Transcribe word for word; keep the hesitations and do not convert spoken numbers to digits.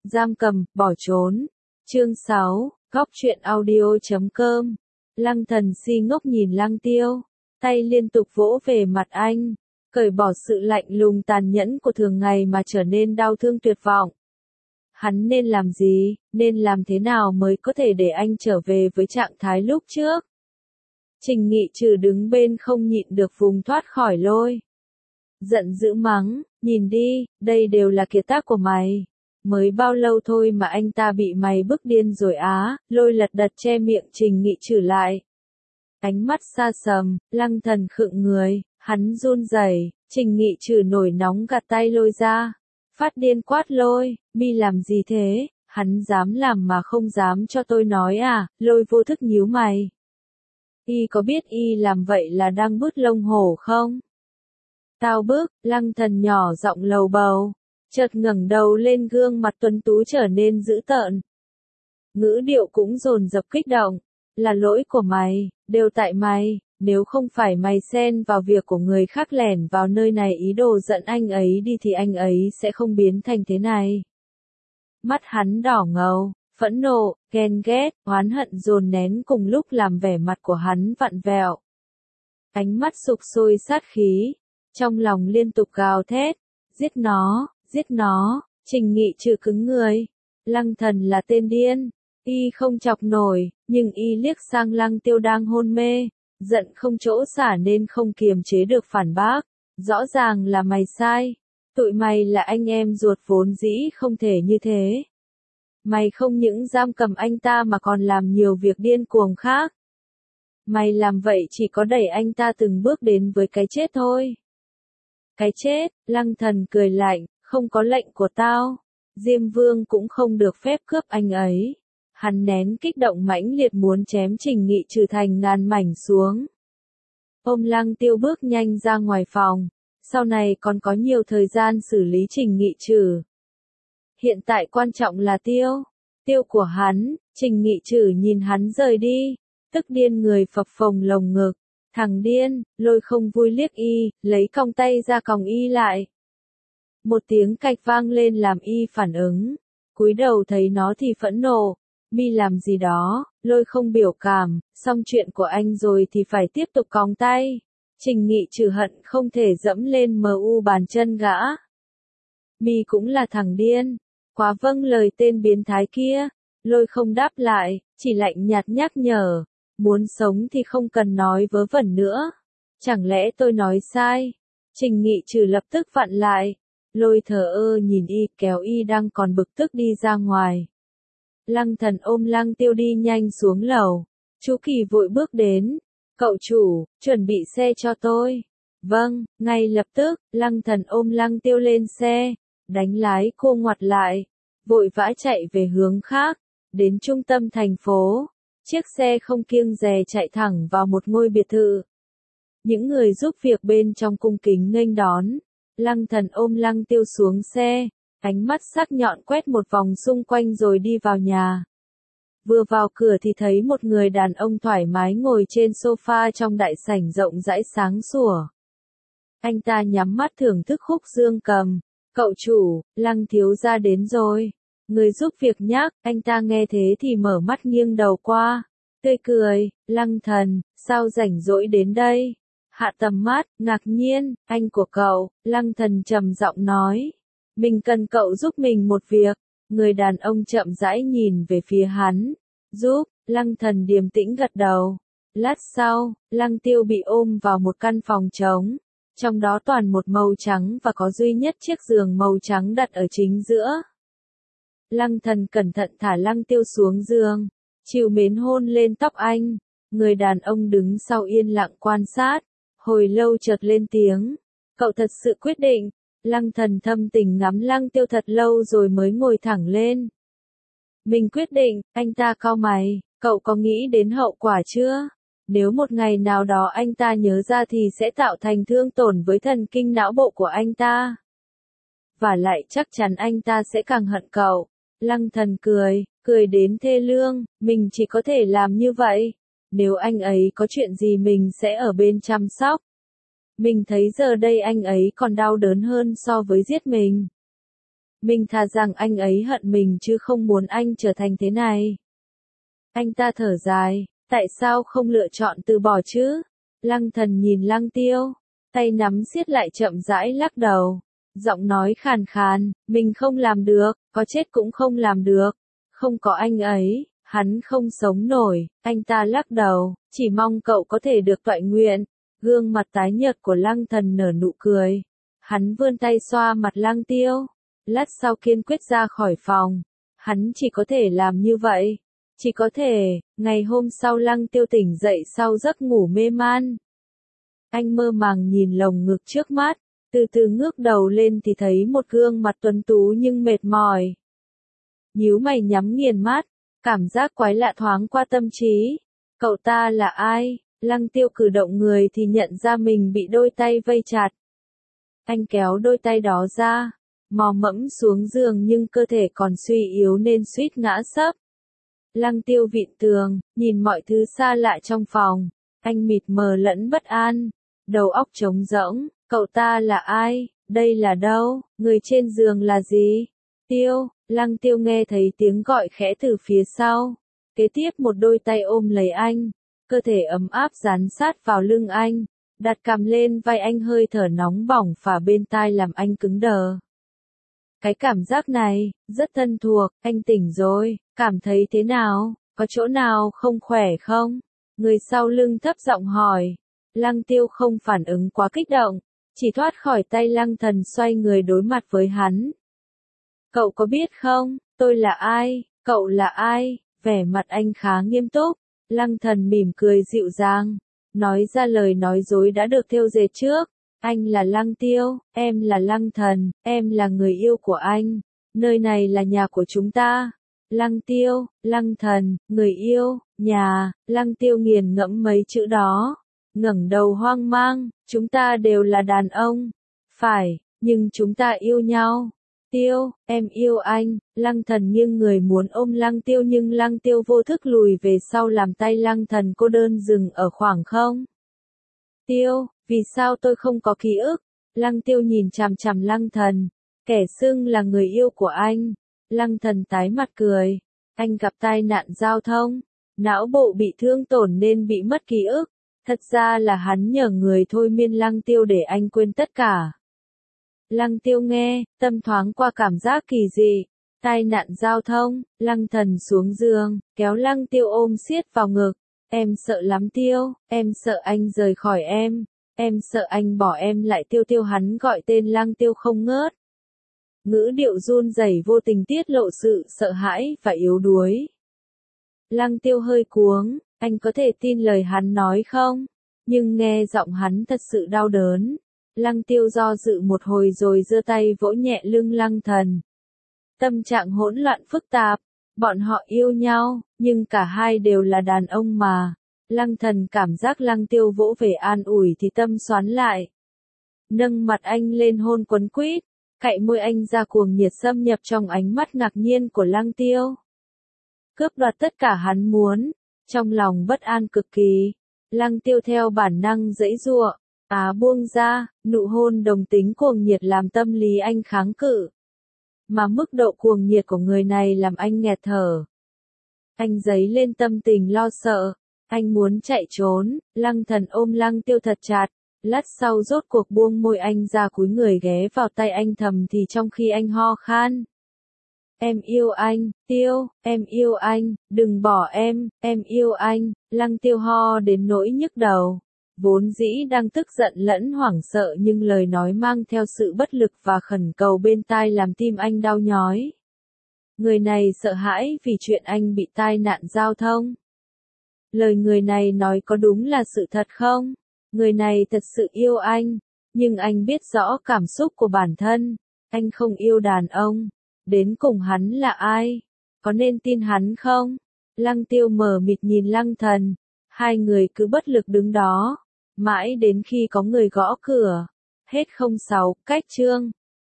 Giam cầm, bỏ trốn. Chương sáu, góc truyện audio chấm com. Lăng Thần si ngốc nhìn Lăng Tiêu, tay liên tục vỗ về mặt anh, cởi bỏ sự lạnh lùng tàn nhẫn của thường ngày mà trở nên đau thương tuyệt vọng. Hắn nên làm gì, nên làm thế nào mới có thể để anh trở về với trạng thái lúc trước? Trình Nghị Trừ đứng bên không nhịn được vùng thoát khỏi lôi. Giận dữ mắng, nhìn đi, đây đều là kiệt tác của mày. Mới bao lâu thôi mà anh ta bị mày bức điên rồi á, lôi lật đật che miệng Trình Nghị Trừ lại. Ánh mắt xa sầm, Lăng Thần khựng người, hắn run rẩy, Trình Nghị Trừ nổi nóng gạt tay lôi ra. Phát điên quát lôi, mi làm gì thế, hắn dám làm mà không dám cho tôi nói à, lôi vô thức nhíu mày. Y có biết y làm vậy là đang bứt lông hổ không? Tao bức, Lăng Thần nhỏ giọng lầu bầu, chợt ngẩng đầu lên gương mặt tuấn tú trở nên dữ tợn. Ngữ điệu cũng dồn dập kích động, là lỗi của mày, đều tại mày, nếu không phải mày xen vào việc của người khác lẻn vào nơi này ý đồ dẫn anh ấy đi thì anh ấy sẽ không biến thành thế này. Mắt hắn đỏ ngầu, phẫn nộ, ghen ghét, oán hận dồn nén cùng lúc làm vẻ mặt của hắn vặn vẹo. Ánh mắt sục sôi sát khí, trong lòng liên tục gào thét, giết nó, giết nó, Trình Nghị Trừ cứng người. Lăng Thần là tên điên, y không chọc nổi, nhưng y liếc sang Lăng Tiêu đang hôn mê, giận không chỗ xả nên không kiềm chế được phản bác, rõ ràng là mày sai, tụi mày là anh em ruột vốn dĩ không thể như thế. Mày không những giam cầm anh ta mà còn làm nhiều việc điên cuồng khác. Mày làm vậy chỉ có đẩy anh ta từng bước đến với cái chết thôi. Cái chết, Lăng Thần cười lạnh, không có lệnh của tao, Diêm Vương cũng không được phép cướp anh ấy. Hắn nén kích động mãnh liệt muốn chém Trình Nghị Trừ thành ngàn mảnh xuống. Ôm Lăng Tiêu bước nhanh ra ngoài phòng, sau này còn có nhiều thời gian xử lý Trình Nghị Trừ. Hiện tại quan trọng là Tiêu, Tiêu của hắn. Trình Nghị Trừ nhìn hắn rời đi, tức điên người phập phồng lồng ngực. Thằng điên, lôi không vui liếc y, lấy còng tay ra còng y lại. Một tiếng cạch vang lên làm y phản ứng, cúi đầu thấy nó thì phẫn nộ. Mi làm gì đó, lôi không biểu cảm, xong chuyện của anh rồi thì phải tiếp tục còng tay. Trình Nghị Trừ hận không thể dẫm lên mờ u bàn chân gã. Mi cũng là thằng điên, quá vâng lời tên biến thái kia. Lôi không đáp lại, chỉ lạnh nhạt nhắc nhở, muốn sống thì không cần nói vớ vẩn nữa. Chẳng lẽ tôi nói sai? Trình Nghị Trừ lập tức vặn lại, lôi thờ ơ nhìn y kéo y đang còn bực tức đi ra ngoài. Lăng Thần ôm Lăng Tiêu đi nhanh xuống lầu, chú Kỳ vội bước đến, cậu chủ, chuẩn bị xe cho tôi. Vâng, ngay lập tức, Lăng Thần ôm Lăng Tiêu lên xe, đánh lái cô ngoặt lại, vội vã chạy về hướng khác, đến trung tâm thành phố. Chiếc xe không kiêng dè chạy thẳng vào một ngôi biệt thự. Những người giúp việc bên trong cung kính nghênh đón. Lăng Thần ôm Lăng Tiêu xuống xe, ánh mắt sắc nhọn quét một vòng xung quanh rồi đi vào nhà. Vừa vào cửa thì thấy một người đàn ông thoải mái ngồi trên sofa trong đại sảnh rộng rãi sáng sủa. Anh ta nhắm mắt thưởng thức khúc dương cầm. Cậu chủ, Lăng thiếu gia đến rồi. Người giúp việc nhắc, anh ta nghe thế thì mở mắt nghiêng đầu qua. Tươi cười, Lăng Thần, sao rảnh rỗi đến đây? Hạ tầm mắt, ngạc nhiên, anh của cậu, Lăng Thần trầm giọng nói. Mình cần cậu giúp mình một việc. Người đàn ông chậm rãi nhìn về phía hắn. Giúp, Lăng Thần điềm tĩnh gật đầu. Lát sau, Lăng Tiêu bị ôm vào một căn phòng trống. Trong đó toàn một màu trắng và có duy nhất chiếc giường màu trắng đặt ở chính giữa. Lăng Thần cẩn thận thả Lăng Tiêu xuống giường, trìu mến hôn lên tóc anh. Người đàn ông đứng sau yên lặng quan sát, hồi lâu chợt lên tiếng. Cậu thật sự quyết định. Lăng Thần thâm tình ngắm Lăng Tiêu thật lâu rồi mới ngồi thẳng lên. Mình quyết định, anh ta cau mày, cậu có nghĩ đến hậu quả chưa? Nếu một ngày nào đó anh ta nhớ ra thì sẽ tạo thành thương tổn với thần kinh não bộ của anh ta. Và lại chắc chắn anh ta sẽ càng hận cậu. Lăng Thần cười, cười đến thê lương, mình chỉ có thể làm như vậy. Nếu anh ấy có chuyện gì mình sẽ ở bên chăm sóc. Mình thấy giờ đây anh ấy còn đau đớn hơn so với giết mình. Mình thà rằng anh ấy hận mình chứ không muốn anh trở thành thế này. Anh ta thở dài, tại sao không lựa chọn từ bỏ chứ? Lăng Thần nhìn Lăng Tiêu, tay nắm siết lại chậm rãi lắc đầu, giọng nói khàn khàn, mình không làm được, có chết cũng không làm được, không có anh ấy, hắn không sống nổi. Anh ta lắc đầu, chỉ mong cậu có thể được toại nguyện. Gương mặt tái nhợt của Lăng Thần nở nụ cười, hắn vươn tay xoa mặt Lăng Tiêu, lát sau kiên quyết ra khỏi phòng. Hắn chỉ có thể làm như vậy, chỉ có thể. Ngày hôm sau Lăng Tiêu tỉnh dậy sau giấc ngủ mê man. Anh mơ màng nhìn lồng ngực trước mắt, từ từ ngước đầu lên thì thấy một gương mặt tuấn tú nhưng mệt mỏi. Nhíu mày nhắm nghiền mắt, cảm giác quái lạ thoáng qua tâm trí. Cậu ta là ai? Lăng Tiêu cử động người thì nhận ra mình bị đôi tay vây chặt. Anh kéo đôi tay đó ra, mò mẫm xuống giường nhưng cơ thể còn suy yếu nên suýt ngã sấp. Lăng Tiêu vịn tường, nhìn mọi thứ xa lạ trong phòng. Anh mịt mờ lẫn bất an, đầu óc trống rỗng. Cậu ta là ai? Đây là đâu? Người trên giường là gì? Tiêu, Lăng Tiêu nghe thấy tiếng gọi khẽ từ phía sau. Kế tiếp một đôi tay ôm lấy anh, cơ thể ấm áp dán sát vào lưng anh, đặt cằm lên vai anh, hơi thở nóng bỏng phả bên tai làm anh cứng đờ. Cái cảm giác này, rất thân thuộc. Anh tỉnh rồi, cảm thấy thế nào? Có chỗ nào không khỏe không? Người sau lưng thấp giọng hỏi. Lăng Tiêu không phản ứng quá kích động, chỉ thoát khỏi tay Lăng Thần xoay người đối mặt với hắn. Cậu có biết không, tôi là ai? Cậu là ai? Vẻ mặt anh khá nghiêm túc. Lăng Thần mỉm cười dịu dàng, nói ra lời nói dối đã được thêu dệt trước. Anh là Lăng Tiêu, em là Lăng Thần, em là người yêu của anh. Nơi này là nhà của chúng ta. Lăng Tiêu, Lăng Thần, người yêu, nhà. Lăng Tiêu nghiền ngẫm mấy chữ đó, ngẩng đầu hoang mang. Chúng ta đều là đàn ông. Phải, nhưng chúng ta yêu nhau. Tiêu, em yêu anh. Lăng Thần nghiêng người muốn ôm Lăng Tiêu nhưng Lăng Tiêu vô thức lùi về sau làm tay Lăng Thần cô đơn dừng ở khoảng không. Tiêu, vì sao tôi không có ký ức? Lăng Tiêu nhìn chằm chằm Lăng Thần, kẻ xưng là người yêu của anh. Lăng Thần tái mặt cười, anh gặp tai nạn giao thông, não bộ bị thương tổn nên bị mất ký ức. Thật ra là hắn nhờ người thôi miên Lăng Tiêu để anh quên tất cả. Lăng Tiêu nghe, tâm thoáng qua cảm giác kỳ dị. Tai nạn giao thông. Lăng Thần xuống giường, kéo Lăng Tiêu ôm siết vào ngực. Em sợ lắm Tiêu, em sợ anh rời khỏi em, em sợ anh bỏ em lại. Tiêu Tiêu, hắn gọi tên Lăng Tiêu không ngớt. Ngữ điệu run rẩy vô tình tiết lộ sự sợ hãi và yếu đuối. Lăng Tiêu hơi cuống, anh có thể tin lời hắn nói không? Nhưng nghe giọng hắn thật sự đau đớn. Lăng Tiêu do dự một hồi rồi giơ tay vỗ nhẹ lưng Lăng Thần. Tâm trạng hỗn loạn phức tạp, bọn họ yêu nhau, nhưng cả hai đều là đàn ông mà. Lăng Thần cảm giác Lăng Tiêu vỗ về an ủi thì tâm xoắn lại. Nâng mặt anh lên hôn quấn quýt, cạy môi anh ra cuồng nhiệt xâm nhập trong ánh mắt ngạc nhiên của Lăng Tiêu. Cướp đoạt tất cả hắn muốn, trong lòng bất an cực kỳ. Lăng Tiêu theo bản năng giãy giụa, á buông ra, nụ hôn đồng tính cuồng nhiệt làm tâm lý anh kháng cự. Mà mức độ cuồng nhiệt của người này làm anh nghẹt thở. Anh dấy lên tâm tình lo sợ, anh muốn chạy trốn. Lăng Thần ôm Lăng Tiêu thật chặt, lát sau rốt cuộc buông môi anh ra, cúi người ghé vào tay anh thầm thì trong khi anh ho khan. Em yêu anh, Tiêu, em yêu anh, đừng bỏ em, em yêu anh. Lăng Tiêu ho đến nỗi nhức đầu. Vốn dĩ đang tức giận lẫn hoảng sợ nhưng lời nói mang theo sự bất lực và khẩn cầu bên tai làm tim anh đau nhói. Người này sợ hãi vì chuyện anh bị tai nạn giao thông. Lời người này nói có đúng là sự thật không? Người này thật sự yêu anh, nhưng anh biết rõ cảm xúc của bản thân. Anh không yêu đàn ông. Đến cùng hắn là ai? Có nên tin hắn không? Lăng Tiêu mờ mịt nhìn Lăng Thần. Hai người cứ bất lực đứng đó. Mãi đến khi có người gõ cửa. Hết không sáu, cách chương.